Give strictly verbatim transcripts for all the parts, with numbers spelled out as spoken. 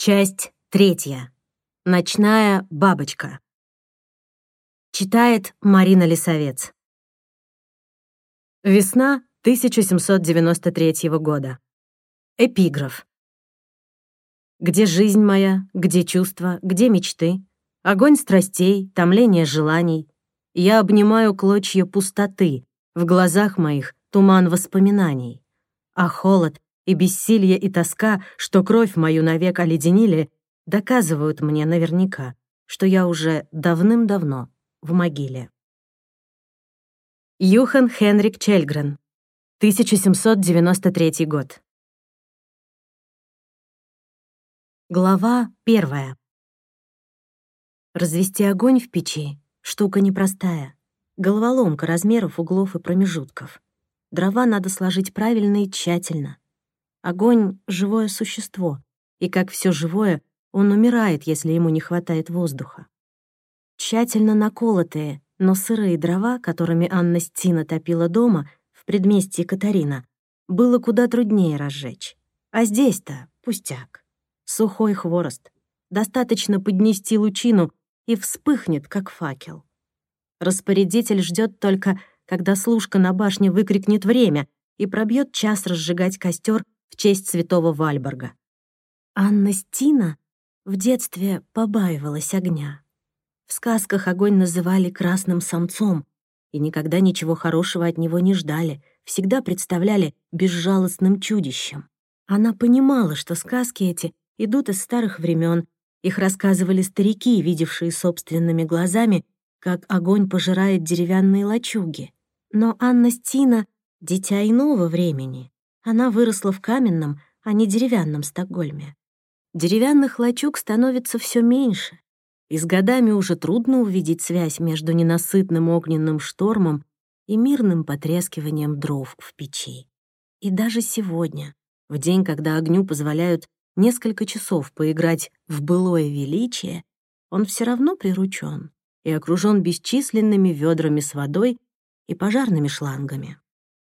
Часть третья. Ночная бабочка. Читает Марина Лисовец. Весна тысяча семьсот девяносто третьего года. Эпиграф. Где жизнь моя, где чувства, где мечты, огонь страстей, томление желаний. Я обнимаю клочья пустоты, в глазах моих туман воспоминаний. А холод и бессилье и тоска, что кровь мою навек оледенили, доказывают мне наверняка, что я уже давным-давно в могиле. Юхан Хенрик Чельгрен, тысяча семьсот девяносто третий год. Глава первая. Развести огонь в печи — штука непростая. Головоломка размеров, углов и промежутков. Дрова надо сложить правильно и тщательно. Огонь — живое существо, и, как все живое, он умирает, если ему не хватает воздуха. Тщательно наколотые, но сырые дрова, которыми Анна Стина топила дома в предместье Катарина, было куда труднее разжечь. А здесь-то пустяк. Сухой хворост. Достаточно поднести лучину, и вспыхнет, как факел. Распорядитель ждет только, когда служка на башне выкрикнет время и пробьет час разжигать костер в честь святого Вальборга. Анна Стина в детстве побаивалась огня. В сказках огонь называли красным самцом, и никогда ничего хорошего от него не ждали, всегда представляли безжалостным чудищем. Она понимала, что сказки эти идут из старых времен, их рассказывали старики, видевшие собственными глазами, как огонь пожирает деревянные лачуги. Но Анна Стина — дитя иного времени. Она выросла в каменном, а не деревянном Стокгольме. Деревянных лачуг становится все меньше, и с годами уже трудно увидеть связь между ненасытным огненным штормом и мирным потрескиванием дров в печи. И даже сегодня, в день, когда огню позволяют несколько часов поиграть в былое величие, он все равно приручен и окружен бесчисленными ведрами с водой и пожарными шлангами.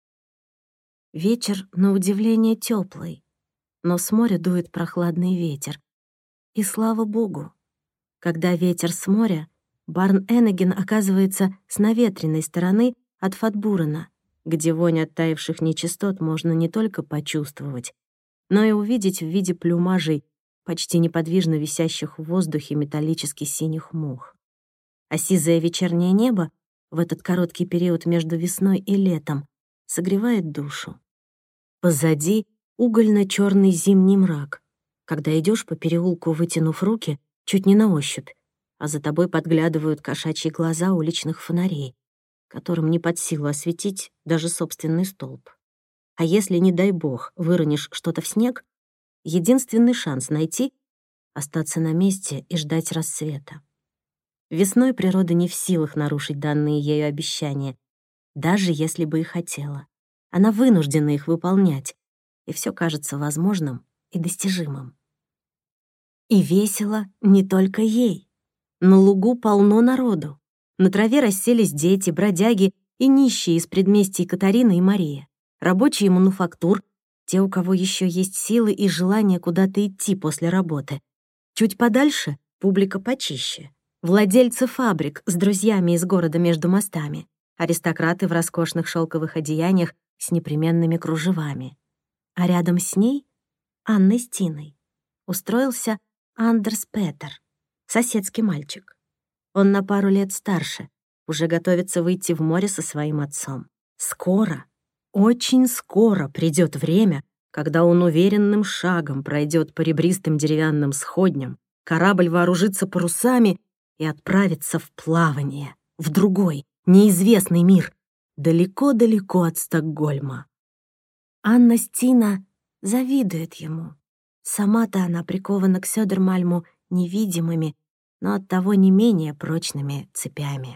Вечер, на удивление, теплый, но с моря дует прохладный ветер. И слава богу, когда ветер с моря, Барн-Эннеген оказывается с наветренной стороны от Фатбурена, где вонь оттаивших нечистот можно не только почувствовать, но и увидеть в виде плюмажей, почти неподвижно висящих в воздухе металлически синих мух. А сизое вечернее небо в этот короткий период между весной и летом согревает душу. Позади угольно-черный зимний мрак, когда идешь по переулку, вытянув руки, чуть не на ощупь, а за тобой подглядывают кошачьи глаза уличных фонарей, которым не под силу осветить даже собственный столб. А если, не дай бог, выронишь что-то в снег, единственный шанс найти — остаться на месте и ждать рассвета. Весной природа не в силах нарушить данные ею обещания, даже если бы и хотела. Она вынуждена их выполнять, и все кажется возможным и достижимым. И весело не только ей. На лугу полно народу. На траве расселись дети, бродяги и нищие из предместий Катарина и Мария, рабочие мануфактур, те, у кого еще есть силы и желание куда-то идти после работы. Чуть подальше — публика почище. Владельцы фабрик с друзьями из города между мостами, аристократы в роскошных шелковых одеяниях с непременными кружевами. А рядом с ней, Анной Стиной, устроился Андерс Петер, соседский мальчик. Он на пару лет старше, уже готовится выйти в море со своим отцом. Скоро, очень скоро придет время, когда он уверенным шагом пройдет по ребристым деревянным сходням, корабль вооружится парусами и отправится в плавание, в другой, неизвестный мир, далеко-далеко от Стокгольма. Анна Стина завидует ему. Сама-то она прикована к Сёдермальму невидимыми, но оттого не менее прочными цепями.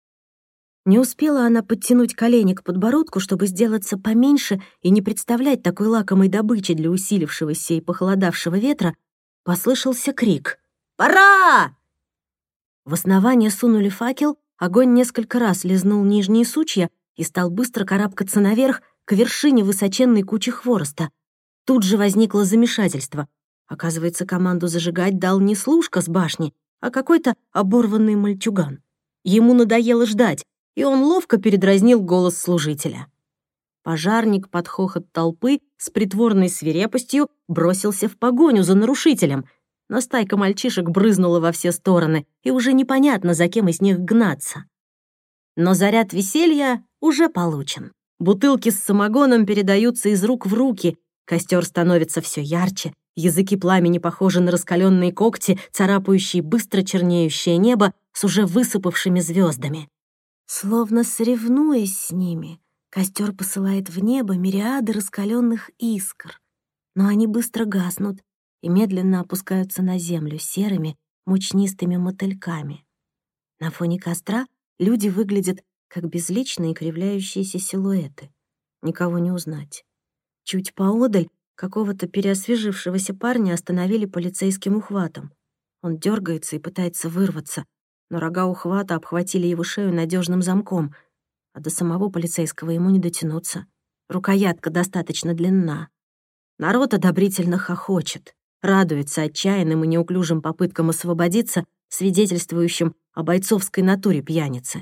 Не успела она подтянуть колени к подбородку, чтобы сделаться поменьше и не представлять такой лакомой добычи для усилившегося и похолодавшего ветра, послышался крик «Пора!». В основание сунули факел, огонь несколько раз лизнул нижние сучья и стал быстро карабкаться наверх к вершине высоченной кучи хвороста. Тут же возникло замешательство. Оказывается, команду зажигать дал не служка с башни, а какой-то оборванный мальчуган. Ему надоело ждать, и он ловко передразнил голос служителя. Пожарник под хохот толпы с притворной свирепостью бросился в погоню за нарушителем, но стайка мальчишек брызнула во все стороны, и уже непонятно, за кем из них гнаться. Но заряд веселья уже получен. Бутылки с самогоном передаются из рук в руки, костер становится все ярче, языки пламени похожи на раскаленные когти, царапающие быстро чернеющее небо с уже высыпавшими звездами. Словно соревнуясь с ними, костер посылает в небо мириады раскаленных искр, но они быстро гаснут и медленно опускаются на землю серыми, мучнистыми мотыльками. На фоне костра люди выглядят как безличные кривляющиеся силуэты. Никого не узнать. Чуть поодаль какого-то переосвежившегося парня остановили полицейским ухватом. Он дергается и пытается вырваться, но рога ухвата обхватили его шею надежным замком, а до самого полицейского ему не дотянуться. Рукоятка достаточно длинна. Народ одобрительно хохочет, радуется отчаянным и неуклюжим попыткам освободиться, свидетельствующим о бойцовской натуре пьяницы.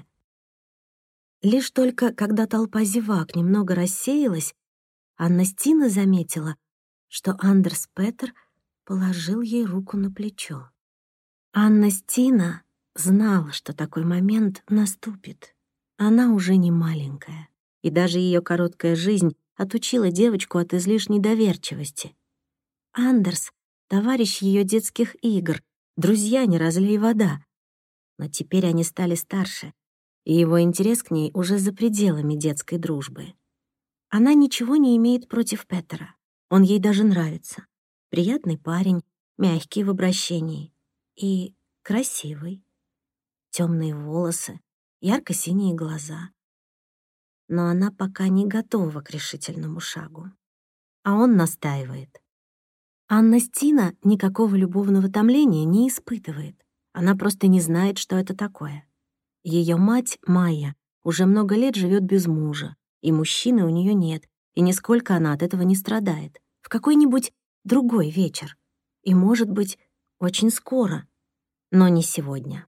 Лишь только когда толпа зевак немного рассеялась, Анна Стина заметила, что Андерс Петер положил ей руку на плечо. Анна Стина знала, что такой момент наступит. Она уже не маленькая, и даже ее короткая жизнь отучила девочку от излишней доверчивости. Андерс — товарищ ее детских игр, друзья не разлей вода. Но теперь они стали старше, и его интерес к ней уже за пределами детской дружбы. Она ничего не имеет против Петера. Он ей даже нравится. Приятный парень, мягкий в обращении и красивый. Темные волосы, ярко-синие глаза. Но она пока не готова к решительному шагу. А он настаивает. Анна Стина никакого любовного томления не испытывает. Она просто не знает, что это такое. Ее мать, Майя, уже много лет живет без мужа, и мужчины у нее нет, и нисколько она от этого не страдает. В какой-нибудь другой вечер. И, может быть, очень скоро, но не сегодня.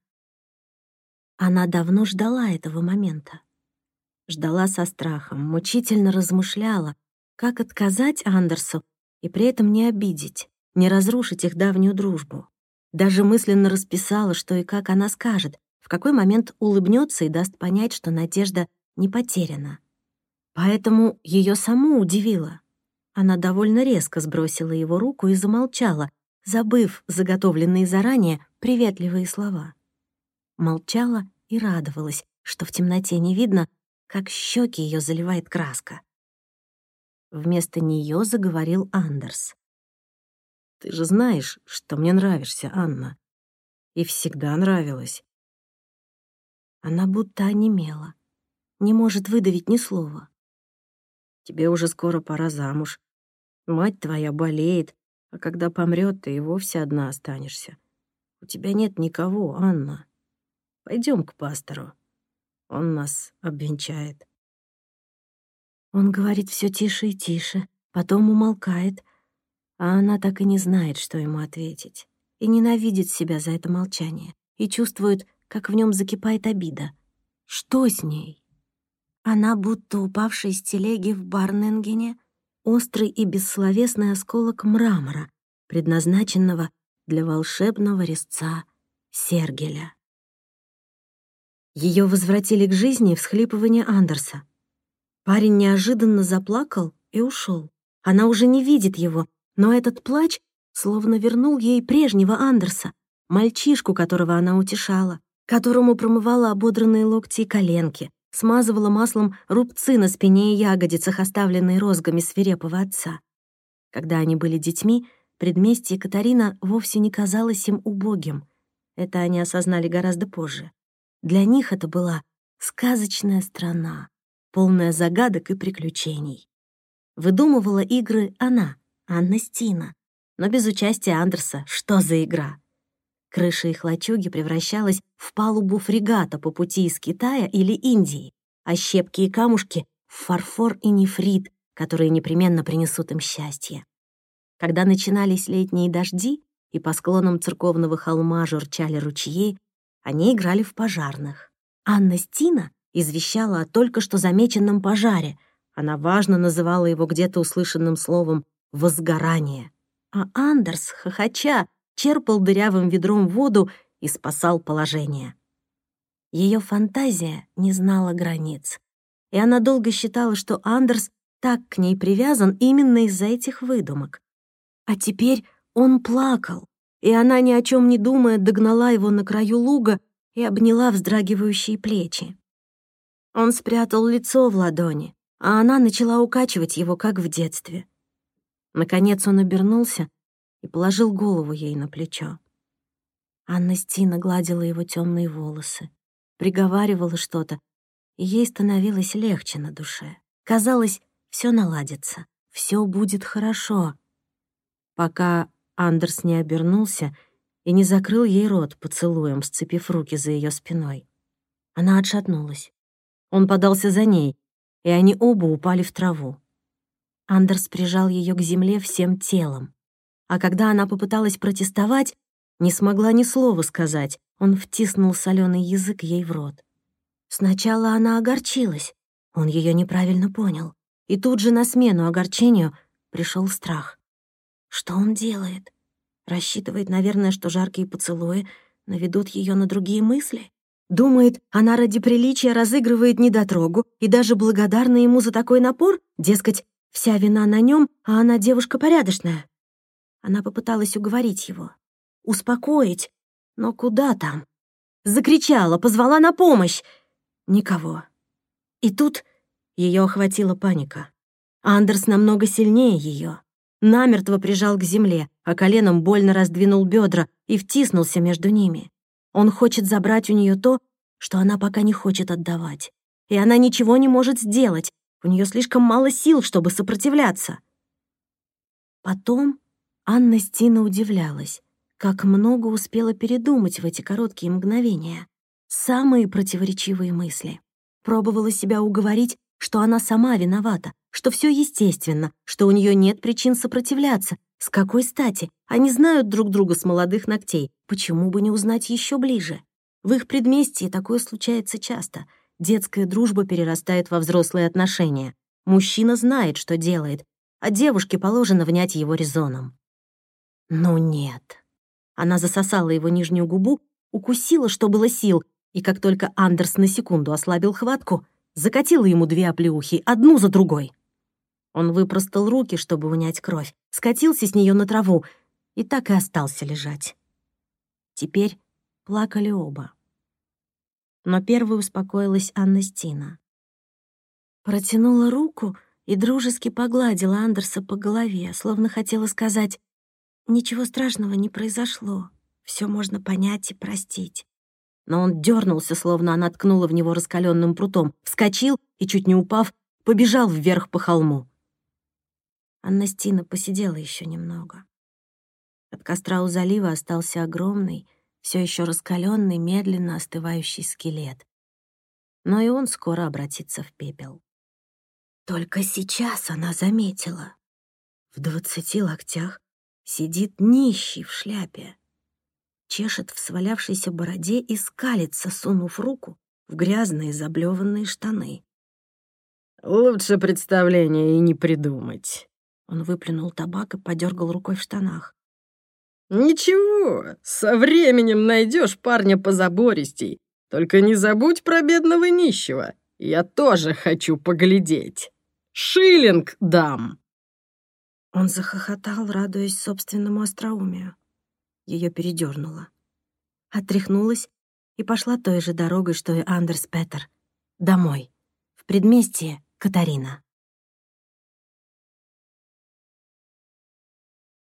Она давно ждала этого момента. Ждала со страхом, мучительно размышляла, как отказать Андерсу и при этом не обидеть, не разрушить их давнюю дружбу. Даже мысленно расписала, что и как она скажет, в какой момент улыбнется и даст понять, что надежда не потеряна. Поэтому ее саму удивило. Она довольно резко сбросила его руку и замолчала, забыв заготовленные заранее приветливые слова. Молчала и радовалась, что в темноте не видно, как щеки ее заливает краска. Вместо нее заговорил Андерс. «Ты же знаешь, что мне нравишься, Анна. И всегда нравилась». Она будто онемела, не может выдавить ни слова. «Тебе уже скоро пора замуж. Мать твоя болеет, а когда помрет, ты и вовсе одна останешься. У тебя нет никого, Анна. Пойдем к пастору. Он нас обвенчает». Он говорит все тише и тише, потом умолкает, а она так и не знает, что ему ответить, и ненавидит себя за это молчание, и чувствует, как в нем закипает обида. Что с ней? Она будто упавшая с телеги в Барненгене, острый и бессловесный осколок мрамора, предназначенного для волшебного резца Сергеля. Ее возвратили к жизни всхлипывания Андерса. Парень неожиданно заплакал и ушел. Она уже не видит его, но этот плач словно вернул ей прежнего Андерса, мальчишку, которого она утешала, которому промывала ободранные локти и коленки, смазывала маслом рубцы на спине и ягодицах, оставленные розгами свирепого отца. Когда они были детьми, предместье Катарина вовсе не казалось им убогим. Это они осознали гораздо позже. Для них это была сказочная страна, полная загадок и приключений. Выдумывала игры она, Анна Стина, но без участия Андерса. Что за игра? Крыша их лачуги превращалась в палубу фрегата по пути из Китая или Индии, а щепки и камушки — в фарфор и нефрит, которые непременно принесут им счастье. Когда начинались летние дожди, и по склонам церковного холма журчали ручьи, они играли в пожарных. Анна Стина извещала о только что замеченном пожаре. Она важно называла его где-то услышанным словом «возгорание». А Андерс, хохоча, черпал дырявым ведром воду и спасал положение. Ее фантазия не знала границ, и она долго считала, что Андерс так к ней привязан именно из-за этих выдумок. А теперь он плакал, и она, ни о чем не думая, догнала его на краю луга и обняла вздрагивающие плечи. Он спрятал лицо в ладони, а она начала укачивать его, как в детстве. Наконец он обернулся и положил голову ей на плечо. Анна Стина гладила его темные волосы, приговаривала что-то, и ей становилось легче на душе. Казалось, все наладится, все будет хорошо. Пока Андерс не обернулся и не закрыл ей рот поцелуем, сцепив руки за ее спиной. Она отшатнулась. Он подался за ней, и они оба упали в траву. Андерс прижал ее к земле всем телом. А когда она попыталась протестовать, не смогла ни слова сказать, он втиснул соленый язык ей в рот. Сначала она огорчилась, он ее неправильно понял, и тут же на смену огорчению пришел страх. Что он делает? Рассчитывает, наверное, что жаркие поцелуи наведут ее на другие мысли? Думает, она ради приличия разыгрывает недотрогу и даже благодарна ему за такой напор? Дескать, вся вина на нем, а она девушка порядочная. Она попыталась уговорить его, успокоить, но куда там? Закричала, позвала на помощь. Никого. И тут ее охватила паника. Андерс намного сильнее ее. Намертво прижал к земле, а коленом больно раздвинул бедра и втиснулся между ними. Он хочет забрать у нее то, что она пока не хочет отдавать. И она ничего не может сделать. У нее слишком мало сил, чтобы сопротивляться. Потом Анна Стина удивлялась, как много успела передумать в эти короткие мгновения. Самые противоречивые мысли. Пробовала себя уговорить, что она сама виновата, что все естественно, что у нее нет причин сопротивляться. С какой стати? Они знают друг друга с молодых ногтей. Почему бы не узнать еще ближе? В их предместье такое случается часто. Детская дружба перерастает во взрослые отношения. Мужчина знает, что делает, а девушке положено внять его резоном. Но нет. Она засосала его нижнюю губу, укусила, что было сил, и как только Андерс на секунду ослабил хватку, закатила ему две оплеухи, одну за другой. Он выпростал руки, чтобы унять кровь, скатился с нее на траву и так и остался лежать. Теперь плакали оба. Но первой успокоилась Анна Стина. Протянула руку и дружески погладила Андерса по голове, словно хотела сказать: «Ничего страшного не произошло, все можно понять и простить». Но он дернулся, словно она ткнула в него раскаленным прутом, вскочил и, чуть не упав, побежал вверх по холму. Анна Стина посидела еще немного. От костра у залива остался огромный, все еще раскаленный, медленно остывающий скелет. Но и он скоро обратится в пепел. Только сейчас она заметила. В двадцати локтях сидит нищий в шляпе. Чешет в свалявшейся бороде и скалится, сунув руку в грязные заблеванные штаны. «Лучше представления и не придумать». Он выплюнул табак и подергал рукой в штанах. «Ничего, со временем найдешь парня позабористей. Только не забудь про бедного нищего. Я тоже хочу поглядеть. Шиллинг дам!» Он захохотал, радуясь собственному остроумию. Ее передернуло. Отряхнулась и пошла той же дорогой, что и Андерс Петер. Домой, в предместье Катарина.